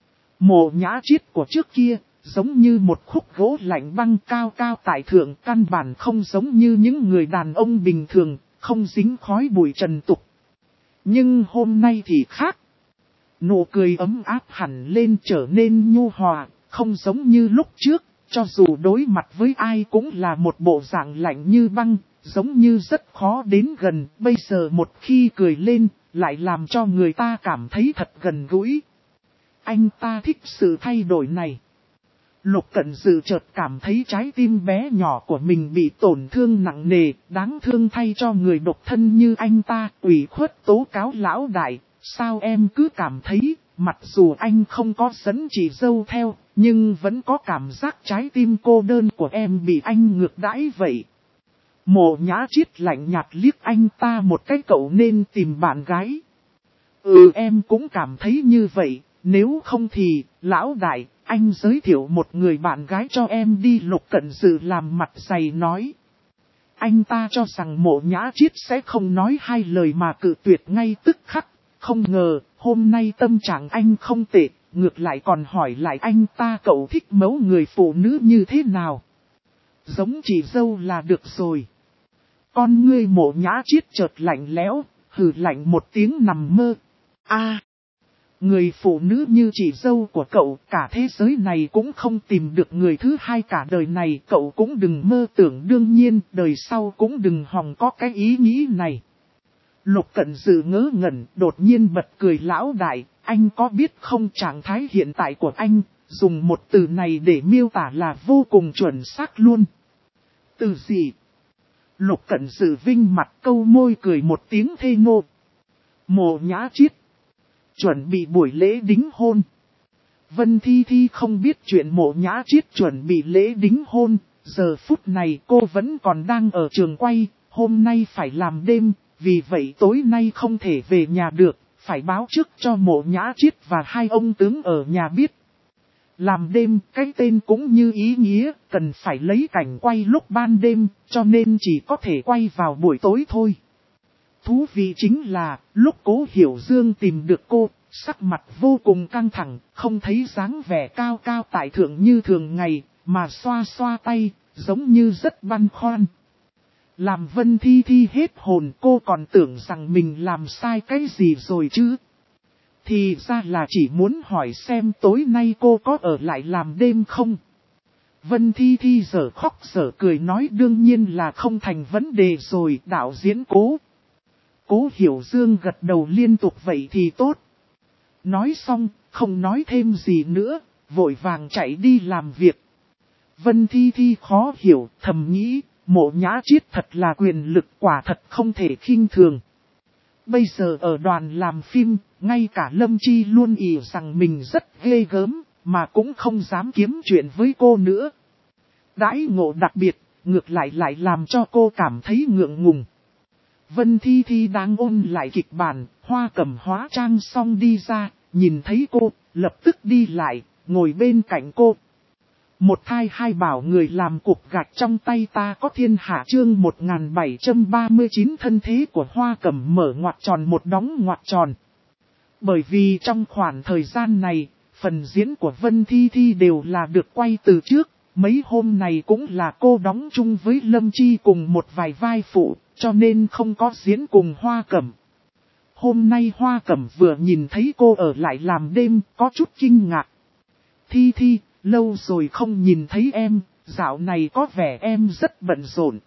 A: Mộ Nhã Chiết của trước kia, giống như một khúc gỗ lạnh băng cao cao tại thượng căn bản không giống như những người đàn ông bình thường, không dính khói bụi trần tục. Nhưng hôm nay thì khác. Nụ cười ấm áp hẳn lên trở nên nhu hòa, không giống như lúc trước, cho dù đối mặt với ai cũng là một bộ dạng lạnh như băng, giống như rất khó đến gần, bây giờ một khi cười lên, lại làm cho người ta cảm thấy thật gần gũi. Anh ta thích sự thay đổi này. Lục Cẩn Dừ chợt cảm thấy trái tim bé nhỏ của mình bị tổn thương nặng nề, đáng thương thay cho người độc thân như anh ta, ủy khuất tố cáo lão đại, sao em cứ cảm thấy, mặc dù anh không có dẫn chị dâu theo, nhưng vẫn có cảm giác trái tim cô đơn của em bị anh ngược đãi vậy. Mộ Nhã Chiết lạnh nhạt liếc anh ta một cái cậu nên tìm bạn gái. Em cũng cảm thấy như vậy, nếu không thì, lão đại, anh giới thiệu một người bạn gái cho em đi. Lục Cẩn Dừ làm mặt dày nói. Anh ta cho rằng Mộ Nhã Chiết sẽ không nói hai lời mà cự tuyệt ngay tức khắc. Không ngờ, hôm nay tâm trạng anh không tệ, ngược lại còn hỏi lại anh ta cậu thích mẫu người phụ nữ như thế nào. Giống chị dâu là được rồi. Con ngươi Mộ Nhã Chiết chợt lạnh lẽo, hừ lạnh một tiếng nằm mơ. Người phụ nữ như chị dâu của cậu, cả thế giới này cũng không tìm được người thứ hai cả đời này. Cậu cũng đừng mơ tưởng, đương nhiên đời sau cũng đừng hòng có cái ý nghĩ này. Lục Cẩn Dự ngớ ngẩn, đột nhiên bật cười. Lão đại, anh có biết không, trạng thái hiện tại của anh, dùng một từ này để miêu tả là vô cùng chuẩn xác luôn. Từ gì? Lục Cẩn Dự vinh mặt câu môi cười một tiếng thê ngô. Mộ Nhã Chiết. Chuẩn bị buổi lễ đính hôn. Vân Thi Thi không biết chuyện Mộ Nhã Chiết chuẩn bị lễ đính hôn. Giờ phút này cô vẫn còn đang ở trường quay, hôm nay phải làm đêm, vì vậy tối nay không thể về nhà được, phải báo trước cho Mộ Nhã Chiết và hai ông tướng ở nhà biết. Làm đêm, cái tên cũng như ý nghĩa, cần phải lấy cảnh quay lúc ban đêm, cho nên chỉ có thể quay vào buổi tối thôi. Thú vị chính là, lúc Cố Hiểu Dương tìm được cô, sắc mặt vô cùng căng thẳng, không thấy dáng vẻ cao cao tại thượng như thường ngày, mà xoa xoa tay, giống như rất băn khoăn. Làm Vân Thi Thi hết hồn, cô còn tưởng rằng mình làm sai cái gì rồi chứ. Thì ra là chỉ muốn hỏi xem tối nay cô có ở lại làm đêm không. Vân Thi Thi giờ khóc giờ cười nói đương nhiên là không thành vấn đề rồi. Đạo diễn Cố. Cố Hiểu Dương gật đầu liên tục, vậy thì tốt. Nói xong, không nói thêm gì nữa, vội vàng chạy đi làm việc. Vân Thi Thi khó hiểu, thầm nghĩ, Mộ Nhã Chiết thật là quyền lực, quả thật không thể khinh thường. Bây giờ ở đoàn làm phim, ngay cả Lâm Chi luôn ỷ rằng mình rất ghê gớm, mà cũng không dám kiếm chuyện với cô nữa. Đãi ngộ đặc biệt, ngược lại làm cho cô cảm thấy ngượng ngùng. Vân Thi Thi đang ôn lại kịch bản, Hoa Cẩm hóa trang xong đi ra, nhìn thấy cô, lập tức đi lại, ngồi bên cạnh cô. Một thai hai bảo người làm cục gạch trong tay ta có thiên hạ chương 1739 thân thế của Hoa Cẩm mở ngoặc tròn một đóng ngoặc tròn. Bởi vì trong khoảng thời gian này, phần diễn của Vân Thi Thi đều là được quay từ trước, mấy hôm này cũng là cô đóng chung với Lâm Chi cùng một vài vai phụ, cho nên không có diễn cùng Hoa Cẩm. Hôm nay Hoa Cẩm vừa nhìn thấy cô ở lại làm đêm, có chút kinh ngạc. Thi Thi, lâu rồi không nhìn thấy em, dạo này có vẻ em rất bận rộn.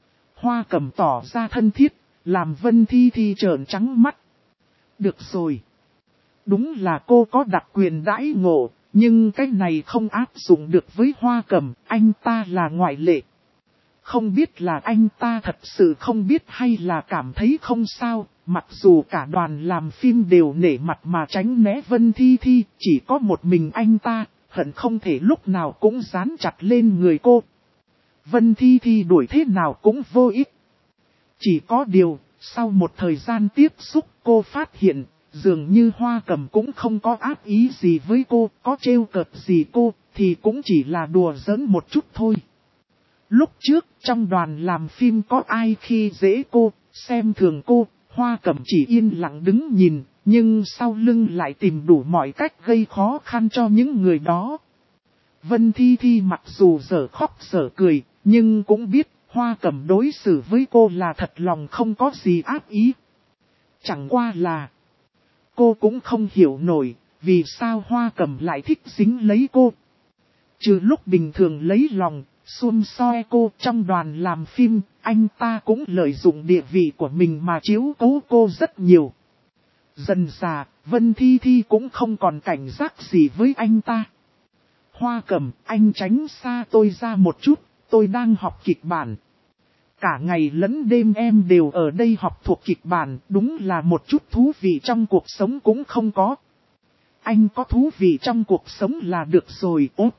A: Hoa Cẩm tỏ ra thân thiết, làm Vân Thi Thi trợn trắng mắt. Được rồi. Đúng là cô có đặc quyền đãi ngộ, nhưng cái này không áp dụng được với Hoa Cẩm, anh ta là ngoại lệ. Không biết là anh ta thật sự không biết hay là cảm thấy không sao, mặc dù cả đoàn làm phim đều nể mặt mà tránh né Vân Thi Thi, chỉ có một mình anh ta, hận không thể lúc nào cũng dán chặt lên người cô. Vân Thi Thi đuổi thế nào cũng vô ích. Chỉ có điều, sau một thời gian tiếp xúc cô phát hiện, dường như Hoa Cẩm cũng không có ác ý gì với cô, có trêu cợt gì cô, thì cũng chỉ là đùa giỡn một chút thôi. Lúc trước, trong đoàn làm phim có ai khi dễ cô, xem thường cô, Hoa Cẩm chỉ yên lặng đứng nhìn, nhưng sau lưng lại tìm đủ mọi cách gây khó khăn cho những người đó. Vân Thi Thi mặc dù giờ khóc giờ cười, nhưng cũng biết Hoa Cẩm đối xử với cô là thật lòng không có gì ác ý. Chẳng qua là cô cũng không hiểu nổi vì sao Hoa Cẩm lại thích dính lấy cô. Trừ lúc bình thường lấy lòng, xum soi cô trong đoàn làm phim, anh ta cũng lợi dụng địa vị của mình mà chiếu cố cô rất nhiều. Dần dà, Vân Thi Thi cũng không còn cảnh giác gì với anh ta. Hoa Cẩm, anh tránh xa tôi ra một chút, tôi đang học kịch bản. Cả ngày lẫn đêm em đều ở đây học thuộc kịch bản, đúng là một chút thú vị trong cuộc sống cũng không có. Anh có thú vị trong cuộc sống là được rồi, ốp.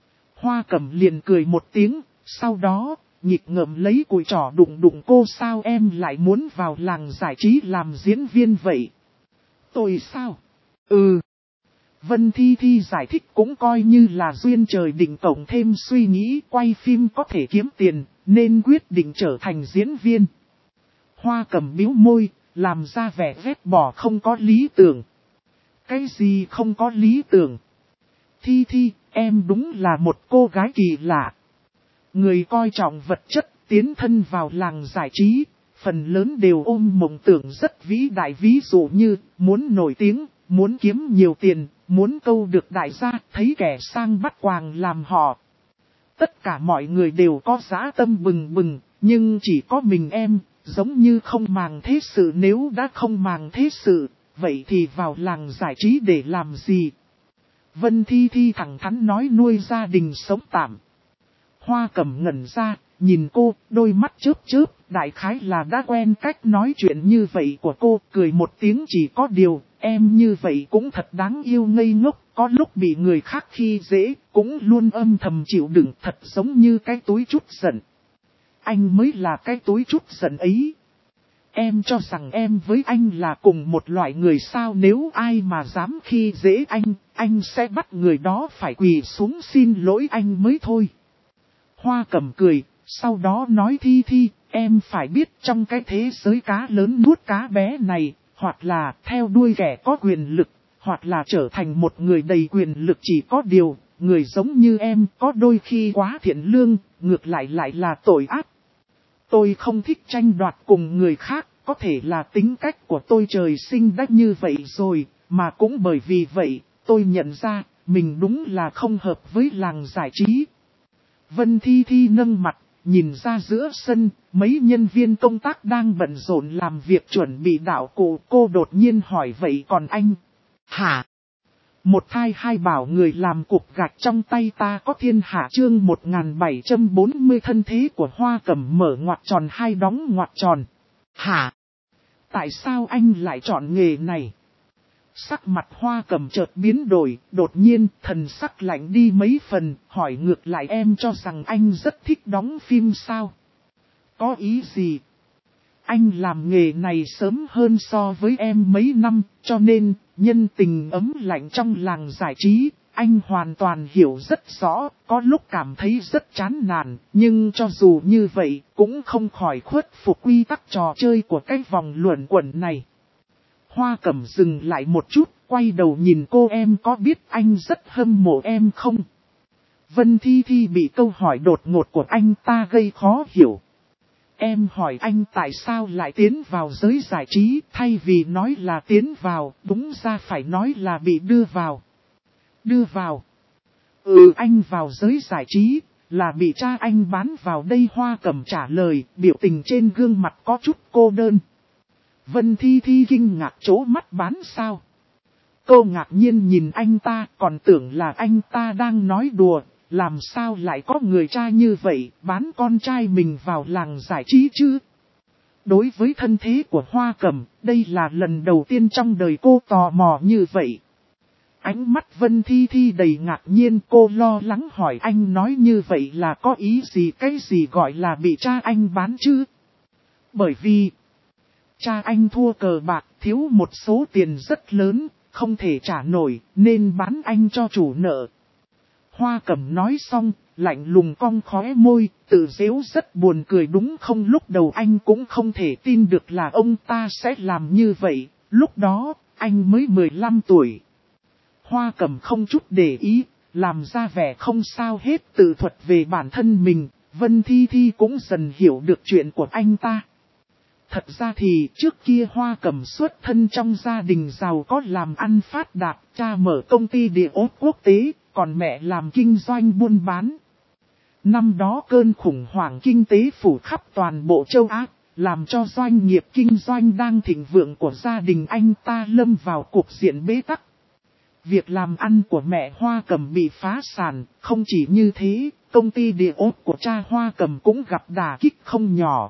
A: Hoa Cẩm liền cười một tiếng, sau đó, nhịp ngợm lấy cùi trỏ đụng cô, sao em lại muốn vào làng giải trí làm diễn viên vậy? Tôi sao? Vân Thi Thi giải thích cũng coi như là duyên trời định cộng thêm suy nghĩ quay phim có thể kiếm tiền, nên quyết định trở thành diễn viên. Hoa Cẩm bĩu môi, làm ra vẻ ghét bỏ không có lý tưởng. Cái gì không có lý tưởng? Thi Thi, em đúng là một cô gái kỳ lạ. Người coi trọng vật chất, tiến thân vào làng giải trí, phần lớn đều ôm mộng tưởng rất vĩ đại, ví dụ như muốn nổi tiếng, muốn kiếm nhiều tiền, muốn câu được đại gia, thấy kẻ sang bắt quàng làm họ. Tất cả mọi người đều có dã tâm bừng bừng, nhưng chỉ có mình em, giống như không màng thế sự. Nếu đã không màng thế sự, vậy thì vào làng giải trí để làm gì? Vân Thi Thi thẳng thắn nói nuôi gia đình sống tạm. Hoa Cẩm ngẩn ra, nhìn cô, đôi mắt chớp chớp, đại khái là đã quen cách nói chuyện như vậy của cô, cười một tiếng. Chỉ có điều, em như vậy cũng thật đáng yêu ngây ngốc, có lúc bị người khác khi dễ, cũng luôn âm thầm chịu đựng, thật giống như cái túi trút giận. Anh mới là cái túi trút giận ấy. Em cho rằng em với anh là cùng một loại người sao? Nếu ai mà dám khi dễ anh sẽ bắt người đó phải quỳ xuống xin lỗi anh mới thôi. Hoa Cẩm cười, sau đó nói Thi Thi, em phải biết trong cái thế giới cá lớn nuốt cá bé này, hoặc là theo đuôi kẻ có quyền lực, hoặc là trở thành một người đầy quyền lực. Chỉ có điều, người giống như em có đôi khi quá thiện lương, ngược lại là tội ác. Tôi không thích tranh đoạt cùng người khác, có thể là tính cách của tôi trời sinh đã như vậy rồi, mà cũng bởi vì vậy, tôi nhận ra, mình đúng là không hợp với làng giải trí. Vân Thi Thi nâng mặt, nhìn ra giữa sân, mấy nhân viên công tác đang bận rộn làm việc chuẩn bị đạo cụ. Cô đột nhiên hỏi vậy còn anh? Hả? Một thai hai bảo người làm cục gạch trong tay ta có thiên hạ. Chương 1740 thân thế của Hoa Cẩm mở ngoặc tròn hai đóng ngoặc tròn. Hả? Tại sao anh lại chọn nghề này? Sắc mặt Hoa Cẩm chợt biến đổi, đột nhiên thần sắc lạnh đi mấy phần, hỏi ngược lại em cho rằng anh rất thích đóng phim sao? Có ý gì? Anh làm nghề này sớm hơn so với em mấy năm, cho nên, nhân tình ấm lạnh trong làng giải trí, anh hoàn toàn hiểu rất rõ, có lúc cảm thấy rất chán nản, nhưng cho dù như vậy, cũng không khỏi khuất phục quy tắc trò chơi của cái vòng luẩn quẩn này. Hoa Cẩm dừng lại một chút, quay đầu nhìn cô em có biết anh rất hâm mộ em không? Vân Thi Thi bị câu hỏi đột ngột của anh ta gây khó hiểu. Em hỏi anh tại sao lại tiến vào giới giải trí, thay vì nói là tiến vào, đúng ra phải nói là bị đưa vào. Đưa vào? Anh vào giới giải trí, là bị cha anh bán vào đây. Hoa Cẩm trả lời, biểu tình trên gương mặt có chút cô đơn. Vân Thi Thi kinh ngạc, chỗ mắt bán sao? Cô ngạc nhiên nhìn anh ta, còn tưởng là anh ta đang nói đùa. Làm sao lại có người cha như vậy, bán con trai mình vào làng giải trí chứ? Đối với thân thế của Hoa Cẩm, đây là lần đầu tiên trong đời cô tò mò như vậy. Ánh mắt Vân Thi Thi đầy ngạc nhiên, cô lo lắng hỏi anh nói như vậy là có ý gì? Cái gì gọi là bị cha anh bán chứ? Bởi vì cha anh thua cờ bạc, thiếu một số tiền rất lớn, không thể trả nổi, nên bán anh cho chủ nợ. Hoa Cẩm nói xong, lạnh lùng cong khóe môi, tự giễu rất buồn cười đúng không? Lúc đầu anh cũng không thể tin được là ông ta sẽ làm như vậy, lúc đó, anh mới 15 tuổi. Hoa Cẩm không chút để ý, làm ra vẻ không sao hết, tự thuật về bản thân mình. Vân Thi Thi cũng dần hiểu được chuyện của anh ta. Thật ra thì trước kia Hoa Cẩm xuất thân trong gia đình giàu có làm ăn phát đạt, cha mở công ty địa ốt quốc tế, còn mẹ làm kinh doanh buôn bán. Năm đó cơn khủng hoảng kinh tế phủ khắp toàn bộ châu Á, làm cho doanh nghiệp kinh doanh đang thịnh vượng của gia đình anh ta lâm vào cục diện bế tắc. Việc làm ăn của mẹ Hoa Cẩm bị phá sản, không chỉ như thế, công ty địa ốt của cha Hoa Cẩm cũng gặp đả kích không nhỏ.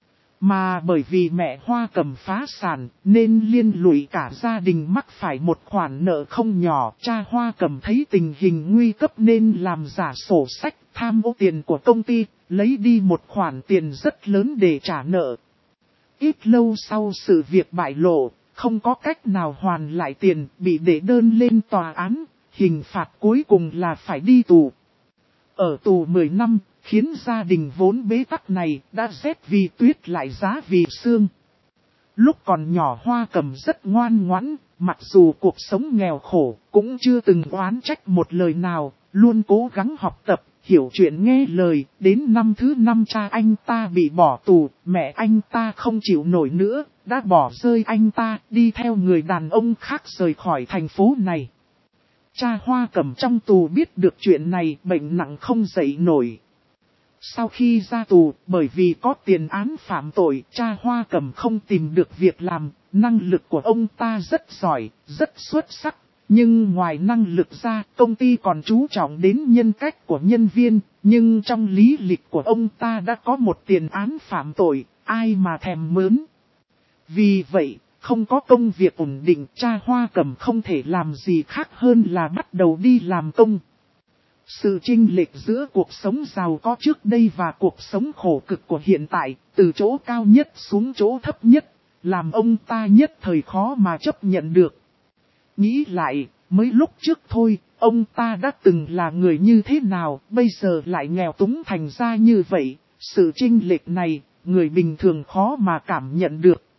A: Mà bởi vì mẹ Hoa Cẩm phá sản, nên liên lụy cả gia đình mắc phải một khoản nợ không nhỏ. Cha Hoa Cẩm thấy tình hình nguy cấp nên làm giả sổ sách, tham ô tiền của công ty, lấy đi một khoản tiền rất lớn để trả nợ. Ít lâu sau sự việc bại lộ, không có cách nào hoàn lại tiền, bị đệ đơn lên tòa án, hình phạt cuối cùng là phải đi tù. Ở tù 10 năm, khiến gia đình vốn bế tắc này đã rét vì tuyết lại giá vì sương. Lúc còn nhỏ Hoa Cẩm rất ngoan ngoãn, mặc dù cuộc sống nghèo khổ, cũng chưa từng oán trách một lời nào, luôn cố gắng học tập, hiểu chuyện nghe lời. Đến năm thứ 5 cha anh ta bị bỏ tù, mẹ anh ta không chịu nổi nữa, đã bỏ rơi anh ta, đi theo người đàn ông khác rời khỏi thành phố này. Cha Hoa Cẩm trong tù biết được chuyện này, bệnh nặng không dậy nổi. Sau khi ra tù, bởi vì có tiền án phạm tội, cha Hoa Cẩm không tìm được việc làm, năng lực của ông ta rất giỏi, rất xuất sắc. Nhưng ngoài năng lực ra, công ty còn chú trọng đến nhân cách của nhân viên, nhưng trong lý lịch của ông ta đã có một tiền án phạm tội, ai mà thèm mớn. Vì vậy, không có công việc ổn định, cha Hoa Cẩm không thể làm gì khác hơn là bắt đầu đi làm công. Sự chênh lệch giữa cuộc sống giàu có trước đây và cuộc sống khổ cực của hiện tại, từ chỗ cao nhất xuống chỗ thấp nhất, làm ông ta nhất thời khó mà chấp nhận được. Nghĩ lại, mới lúc trước thôi, ông ta đã từng là người như thế nào, bây giờ lại nghèo túng thành ra như vậy. Sự chênh lệch này, người bình thường khó mà cảm nhận được.